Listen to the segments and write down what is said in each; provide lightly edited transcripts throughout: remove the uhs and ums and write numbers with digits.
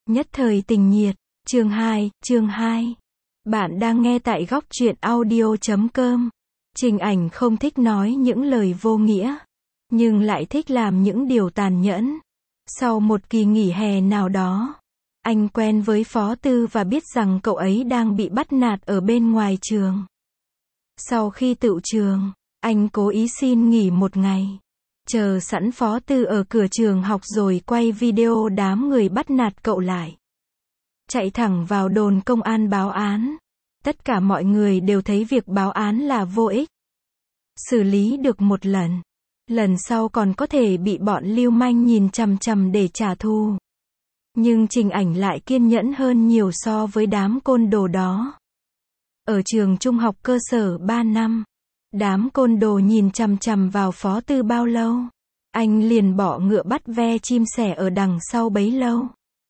Nhất thời tình nhiệt, chương 2. Bạn đang nghe tại góc truyện audio.com. Trình Ảnh không thích nói những lời vô nghĩa, nhưng lại thích làm những điều tàn nhẫn. Sau một kỳ nghỉ hè nào đó, anh quen với Phó Tư và biết rằng cậu ấy đang bị bắt nạt ở bên ngoài trường. Sau khi tựu trường, anh cố ý xin nghỉ một ngày, chờ sẵn Phó Tư ở cửa trường học rồi quay video đám người bắt nạt cậu lại. Chạy thẳng vào đồn công an báo án. Tất cả mọi người đều thấy việc báo án là vô ích. Xử lý được một lần sau còn có thể bị bọn lưu manh nhìn chằm chằm để trả thù. Nhưng Trình Ảnh lại kiên nhẫn hơn nhiều so với đám côn đồ đó. Ở trường trung học cơ sở 3 năm, đám côn đồ nhìn chằm chằm vào Phó Tư bao lâu, anh liền bỏ ngựa bắt ve chim sẻ ở đằng sau bấy lâu.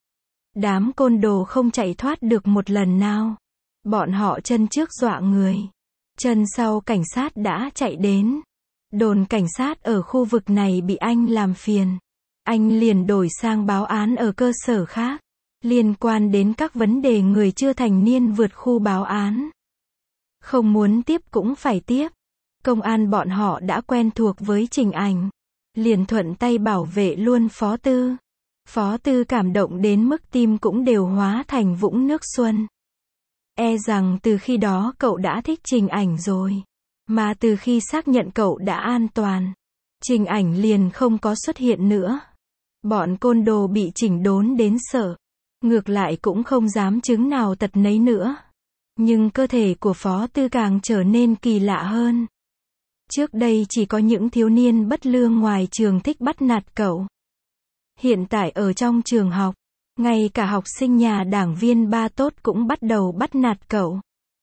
Đám côn đồ không chạy thoát được một lần nào. Bọn họ chân trước dọa người, chân sau cảnh sát đã chạy đến. Đồn cảnh sát ở khu vực này bị anh làm phiền, anh liền đổi sang báo án ở cơ sở khác, liên quan đến các vấn đề người chưa thành niên vượt khu báo án. Không muốn tiếp cũng phải tiếp. Công an bọn họ đã quen thuộc với Trình Ảnh, liền thuận tay bảo vệ luôn Phó Tư. Phó Tư cảm động đến mức tim cũng đều hóa thành vũng nước xuân. E rằng từ khi đó cậu đã thích Trình Ảnh rồi. Mà từ khi xác nhận cậu đã an toàn, Trình Ảnh liền không có xuất hiện nữa. Bọn côn đồ bị chỉnh đốn đến sợ. Ngược lại cũng không dám chứng nào tật nấy nữa. Nhưng cơ thể của Phó Tư càng trở nên kỳ lạ hơn. Trước đây chỉ có những thiếu niên bất lương ngoài trường thích bắt nạt cậu. Hiện tại ở trong trường học, ngay cả học sinh nhà đảng viên ba tốt cũng bắt đầu bắt nạt cậu.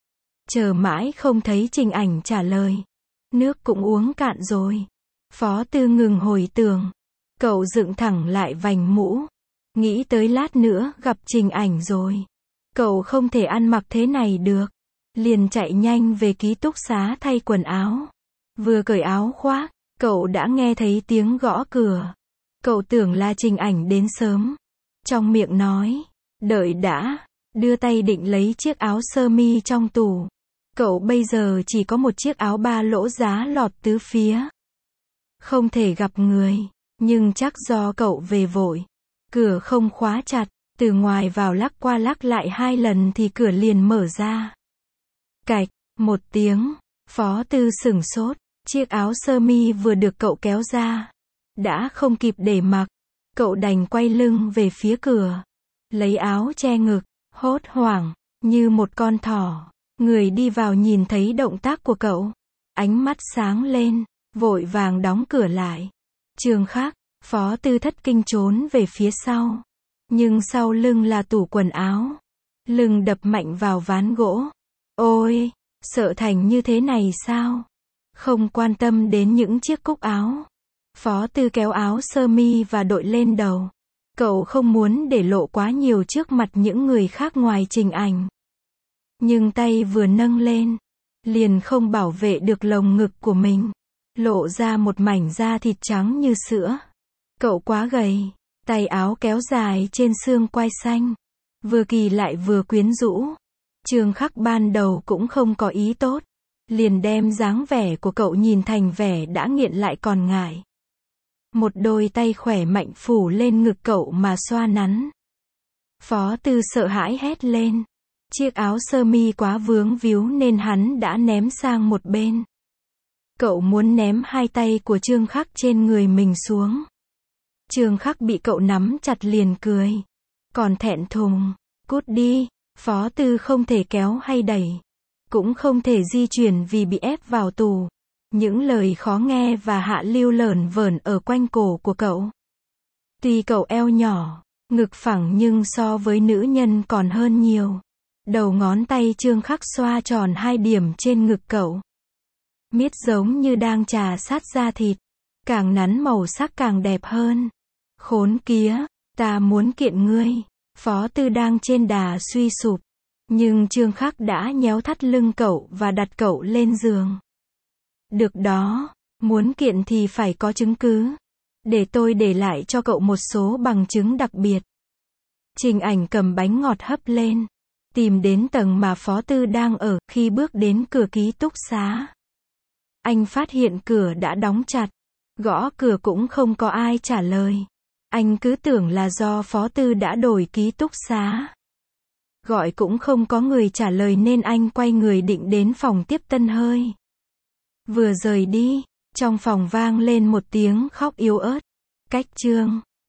Chờ mãi không thấy Trình Ảnh trả lời. Nước cũng uống cạn rồi. Phó Tư ngừng hồi tưởng. Cậu dựng thẳng lại vành mũ. Nghĩ tới lát nữa gặp Trình Ảnh rồi. Cậu không thể ăn mặc thế này được. Liền chạy nhanh về ký túc xá thay quần áo. Vừa cởi áo khoác, cậu đã nghe thấy tiếng gõ cửa. Cậu tưởng là Trình Ảnh đến sớm. Trong miệng nói, đợi đã, đưa tay định lấy chiếc áo sơ mi trong tủ. Cậu bây giờ chỉ có một chiếc áo ba lỗ giá lọt tứ phía. Không thể gặp người, nhưng chắc do cậu về vội. Cửa không khóa chặt, từ ngoài vào lắc qua lắc lại 2 lần thì cửa liền mở ra. Cạch, một tiếng, Phó Tư sửng sốt, chiếc áo sơ mi vừa được cậu kéo ra. Đã không kịp để mặc, cậu đành quay lưng về phía cửa. Lấy áo che ngực, hốt hoảng, như một con thỏ. Người đi vào nhìn thấy động tác của cậu. Ánh mắt sáng lên, vội vàng đóng cửa lại. Trường khác, Phó Tư thất kinh trốn về phía sau. Nhưng sau lưng là tủ quần áo. Lưng đập mạnh vào ván gỗ. Ôi, sợ thành như thế này sao? Không quan tâm đến những chiếc cúc áo. Phó Tư kéo áo sơ mi và đội lên đầu. Cậu không muốn để lộ quá nhiều trước mặt những người khác ngoài Trình Ảnh. Nhưng tay vừa nâng lên, liền không bảo vệ được lồng ngực của mình. Lộ ra một mảnh da thịt trắng như sữa. Cậu quá gầy, tay áo kéo dài trên xương quai xanh. Vừa kỳ lại vừa quyến rũ. Trương Khắc ban đầu cũng không có ý tốt. Liền đem dáng vẻ của cậu nhìn thành vẻ đã nghiện lại còn ngại. Một đôi tay khỏe mạnh phủ lên ngực cậu mà xoa nắn. Phó Tư sợ hãi hét lên. Chiếc áo sơ mi quá vướng víu nên hắn đã ném sang một bên. Cậu muốn ném 2 tay của Trương Khắc trên người mình xuống. Trương Khắc bị cậu nắm chặt liền cười. Còn thẹn thùng, cút đi. Phó Tư không thể kéo hay đẩy. Cũng không thể di chuyển vì bị ép vào tù. Những lời khó nghe và hạ lưu lởn vởn ở quanh cổ của cậu. Tuy cậu eo nhỏ, ngực phẳng nhưng so với nữ nhân còn hơn nhiều. Đầu ngón tay Trương Khắc xoa tròn 2 điểm trên ngực cậu. Miết giống như đang chà sát da thịt. Càng nắn màu sắc càng đẹp hơn. Khốn kía, ta muốn kiện ngươi. Phó Tư đang trên đà suy sụp. Nhưng Trương Khắc đã nhéo thắt lưng cậu và đặt cậu lên giường. Được đó, muốn kiện thì phải có chứng cứ. Để tôi để lại cho cậu một số bằng chứng đặc biệt. Trình Ảnh cầm bánh ngọt hấp lên, tìm đến tầng mà Phó Tư đang ở. Khi bước đến cửa ký túc xá, anh phát hiện cửa đã đóng chặt, gõ cửa cũng không có ai trả lời. Anh cứ tưởng là do Phó Tư đã đổi ký túc xá, gọi cũng không có người trả lời nên anh quay người định đến phòng tiếp tân hơi. Vừa rời đi, trong phòng vang lên một tiếng khóc yếu ớt. Cách chương